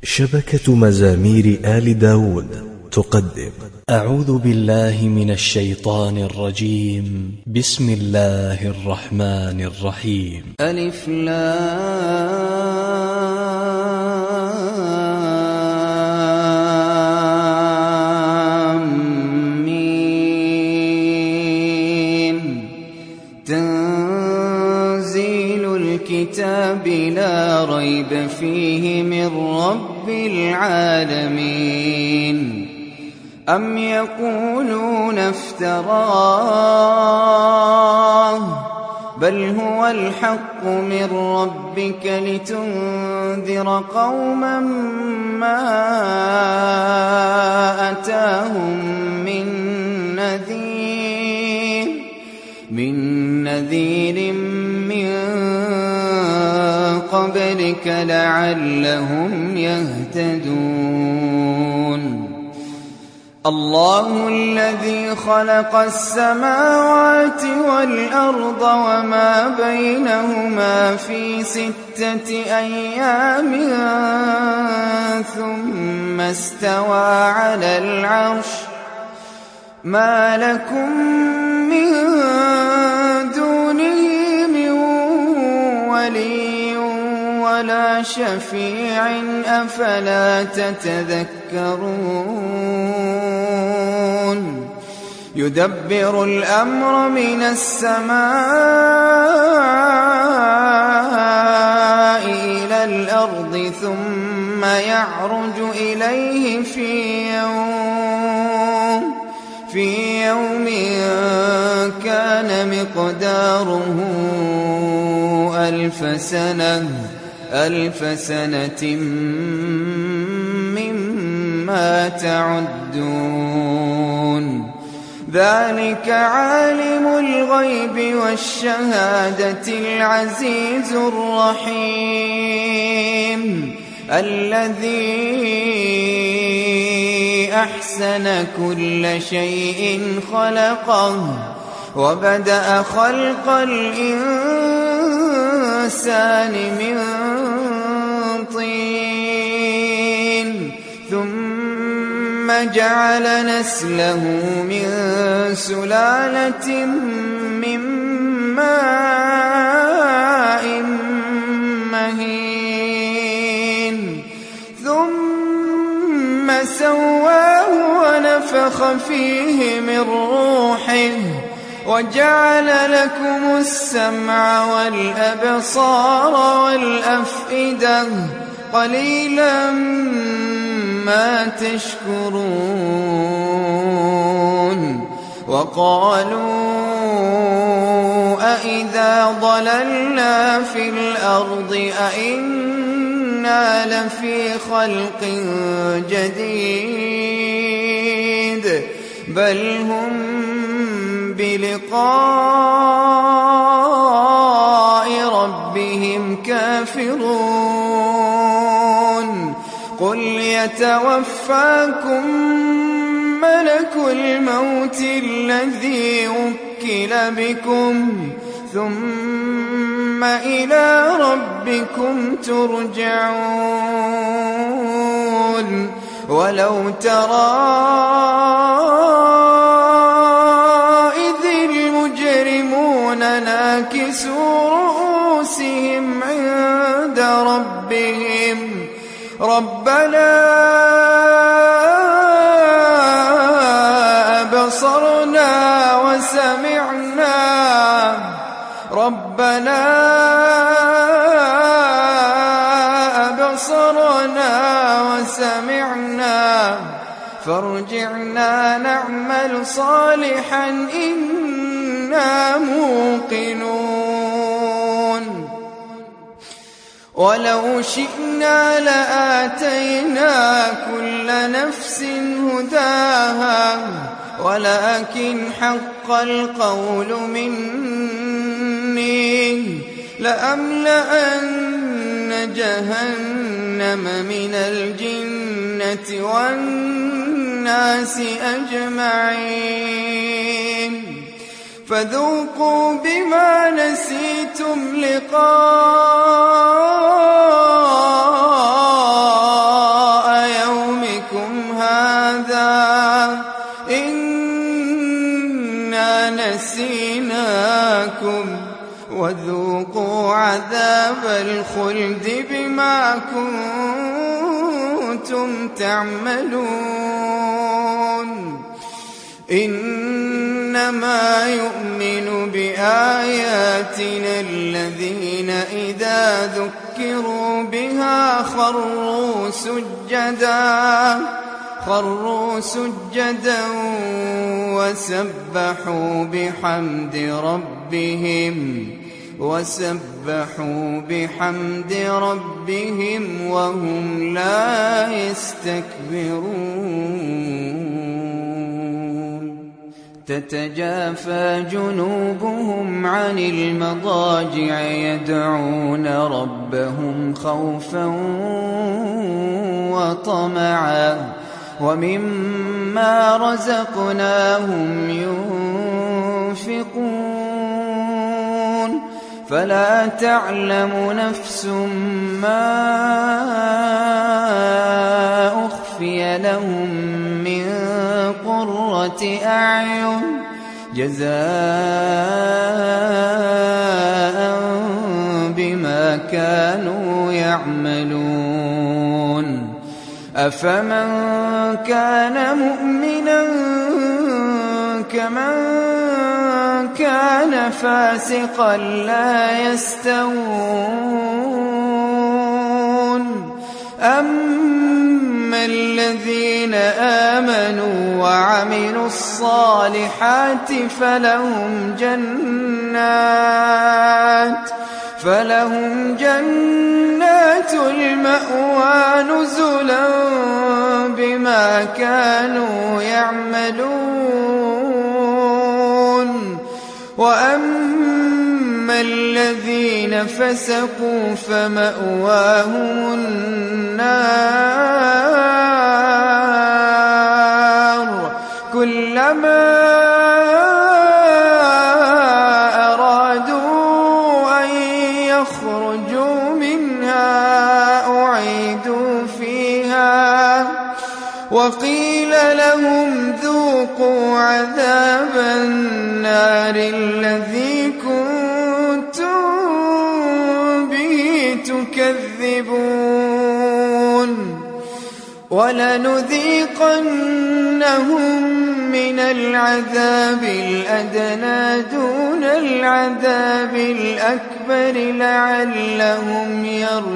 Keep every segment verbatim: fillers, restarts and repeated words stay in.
شبكة مزامير آل داود تقدم أعوذ بالله من الشيطان الرجيم. بسم الله الرحمن الرحيم. ألف لام ميم. تنزيل الكتاب لا ريب فيه من رب العالمين. أم يقولون افتراه بل هو الحق من ربك لتنذر قوما ما أتاهم من نذير من نذير من قبلك لعلهم يهتدون. الله الذي خلق السماوات والأرض وما بينهما في ستة أيام ثم استوى على العرش. ما لكم من دونه من ولي ولا شفيع أفلا تتذكرون. يدبر الأمر من السماء إلى الأرض ثم يعرج إليه في يوم في يوم كان مقداره ألف سنة ألف سنة مما تعدون. ذلك عالم الغيب والشهادة العزيز الرحيم الذي أحسن كل شيء خلقه وبدأ خلق الإنسان من طين ثم جعل نسله من سلالة من ماء مهين ثم سواه ونفخ فيه من روحه وجعل لكم السمع والأبصار والأفئدة قليلا ما تشكرون. وقالوا أإذا ضللنا في الأرض أإنا لفي خلق جديد بل هم بلقاء ربهم كافرون. قل يتوفاكم ملك الموت الذي وكل بكم ثم إلى ربكم ترجعون. ولو ترى ناكسوا رؤوسهم عند ربهم ربنا أبصرنا وسمعنا ربنا أبصرنا وسمعنا فارجعنا نعمل صالحا إنا موقنون. ولو شئنا لآتينا كل نفس هداها ولكن حق القول مني لأملأن جهنم من الجنة والناس أجمعين. فذوقوا بما نسيتم لقاء وذوقوا عذاب الخلد بما كنتم تعملون إنما يؤمن بآياتنا الذين إذا ذكروا بها خروا سجدا خروا سجدا وسبحوا بحمد ربهم وسبحوا بحمد ربهم وهم لا يستكبرون تتجافى جنوبهم عن المضاجع يدعون ربهم خوفا وطمعا ومما رزقناهم ينفقون فلا تعلم نفس ما أخفي لهم من قرة أعين جزاء بما كانوا يعملون أفمن كان مؤمنا كمن كان فاسقا لا يستوون أما الذين آمنوا وعملوا الصالحات فلهم جنات فلهم جنات المأوى نزلا بما كانوا يعملون وأما الذين فسقوا فمأواهم النار كلما يخرجوا منها أعيدوا فيها وقيل لهم ذوقوا عذاب النار الذي كنتم به تكذبون ولنذيقنهم من العذاب الأدنى دون العذاب الأكبر لعلهم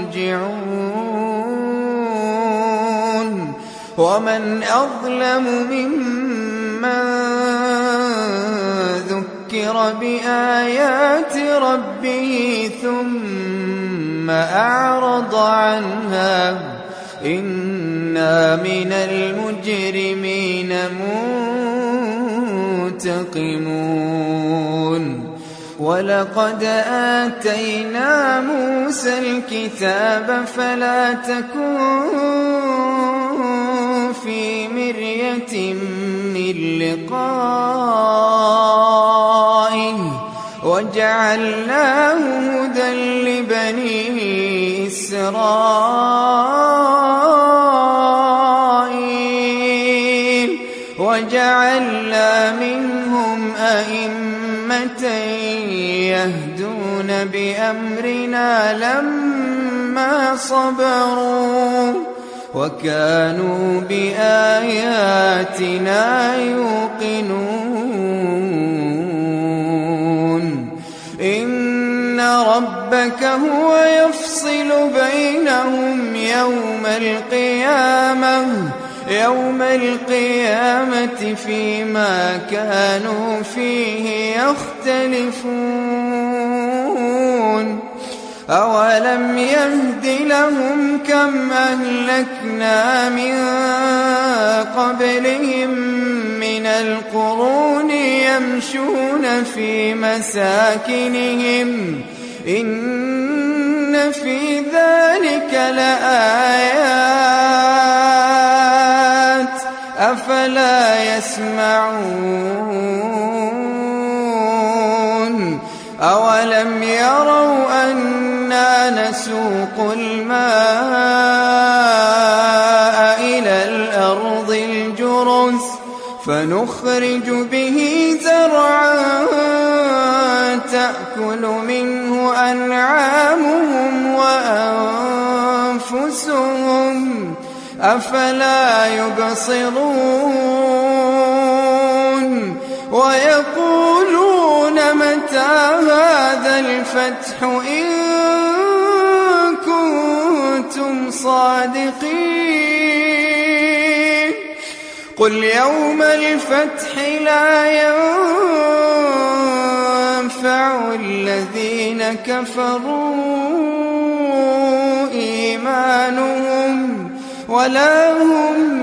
يرجعون ومن أظلم ممن ذكر بآيات ربه ثم أعرض عنها إنا من المجرمين منتقمون ولقد آتينا موسى الكتاب فلا تكن في مرية من لقائه وجعلناه هدى لبني إسرائيل وجعلنا منهم أئمة يهدون بأمرنا لما صبروا وكانوا بآياتنا يوقنون إن ربك هو يفصل بينهم يوم القيامة يوم القيامة فيما كانوا فيه يختلفون أولم يهد لهم كم أهلكنا من قبلهم من القرون يمشون في مساكنهم إن في ذلك لآيات أفلا يسمعون أولم يروا أنا نسوق الماء إلى الأرض الجرز فنخرج به زرعا تأكل منه أنفسهم أفلا يبصرون ويقولون متى هذا الفتح إن كنتم صادقين قل يوم الفتح لا ينفع الذين كفروا إيمانهم ولا هم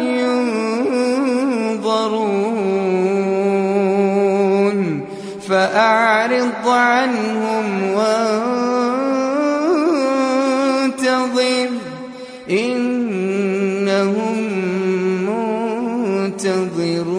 ينظرون فأعرض عنهم وانتظر إنهم منتظرون.